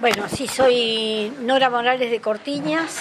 Bueno, sí, soy Nora Morales de Cortiñas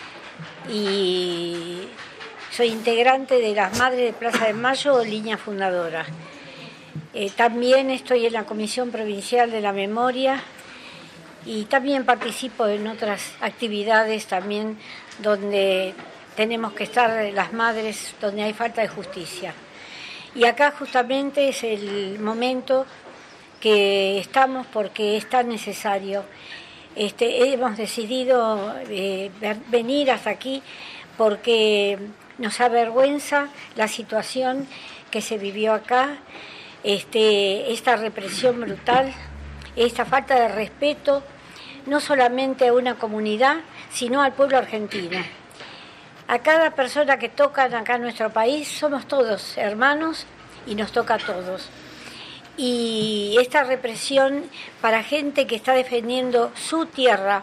y soy integrante de las Madres de Plaza de Mayo, línea fundadora. También estoy en la Comisión Provincial de la Memoria y también participo en otras actividades también donde tenemos que estar las madres, donde hay falta de justicia. Y acá justamente es el momento que estamos porque es tan necesario. Hemos decidido venir hasta aquí porque nos avergüenza la situación que se vivió acá, esta represión brutal, esta falta de respeto, no solamente a una comunidad, sino al pueblo argentino. A cada persona que tocan acá en nuestro país somos todos hermanos y nos toca a todos. Y esta represión para gente que está defendiendo su tierra,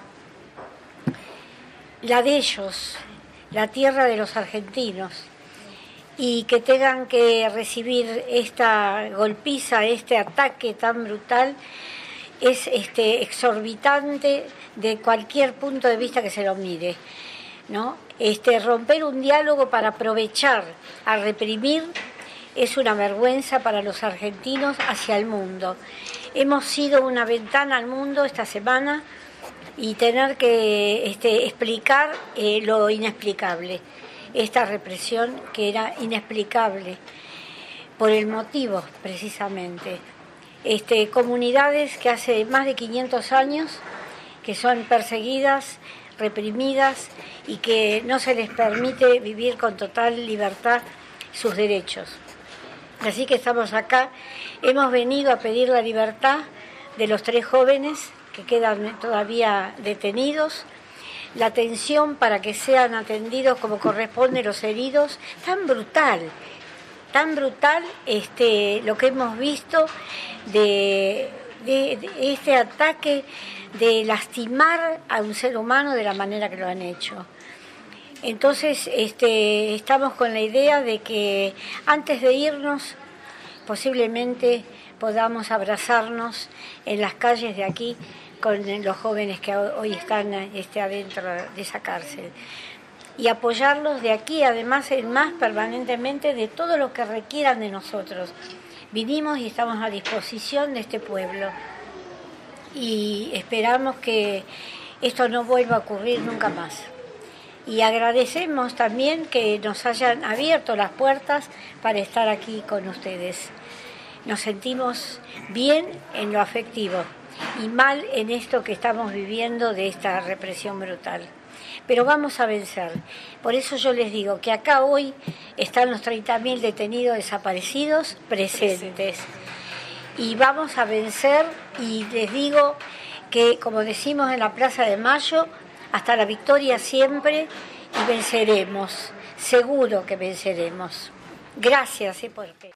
la de ellos, la tierra de los argentinos, y que tengan que recibir esta golpiza, este ataque tan brutal, es exorbitante de cualquier punto de vista que se lo mire, ¿no? Romper un diálogo para aprovechar a reprimir es una vergüenza para los argentinos hacia el mundo. Hemos sido una ventana al mundo esta semana y tener que explicar lo inexplicable. Esta represión que era inexplicable por el motivo precisamente. Comunidades que hace más de 500 años que son perseguidas, reprimidas y que no se les permite vivir con total libertad sus derechos. Así que estamos acá, hemos venido a pedir la libertad de los 3 jóvenes que quedan todavía detenidos, la atención para que sean atendidos como corresponde los heridos, tan brutal lo que hemos visto de este ataque, de lastimar a un ser humano de la manera que lo han hecho. Entonces estamos con la idea de que antes de irnos posiblemente podamos abrazarnos en las calles de aquí con los jóvenes que hoy están adentro de esa cárcel y apoyarlos de aquí además en más permanentemente de todo lo que requieran de nosotros. Vinimos y estamos a disposición de este pueblo y esperamos que esto no vuelva a ocurrir nunca más. Y agradecemos también que nos hayan abierto las puertas para estar aquí con ustedes. Nos sentimos bien en lo afectivo y mal en esto que estamos viviendo de esta represión brutal. Pero vamos a vencer. Por eso yo les digo que acá hoy están los 30.000 detenidos desaparecidos presentes. Y vamos a vencer y les digo que, como decimos en la Plaza de Mayo, hasta la victoria siempre y venceremos, seguro que venceremos. Gracias por